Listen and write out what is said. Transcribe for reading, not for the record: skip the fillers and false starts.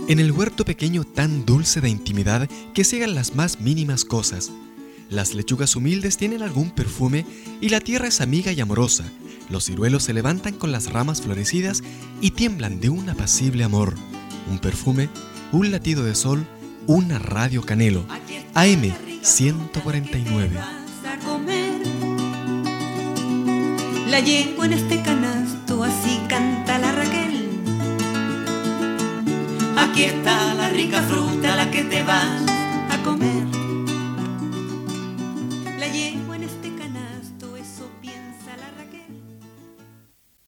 En el huerto pequeño tan dulce de intimidad que ciegan las más mínimas cosas. Las lechugas humildes tienen algún perfume y la tierra es amiga y amorosa. Los ciruelos se levantan con las ramas florecidas y tiemblan de un apacible amor. Un perfume, un latido de sol, una radio Canelo. AM 149. La yegua en este canasto, así canta la Raquel. Aquí está la rica fruta, la que te va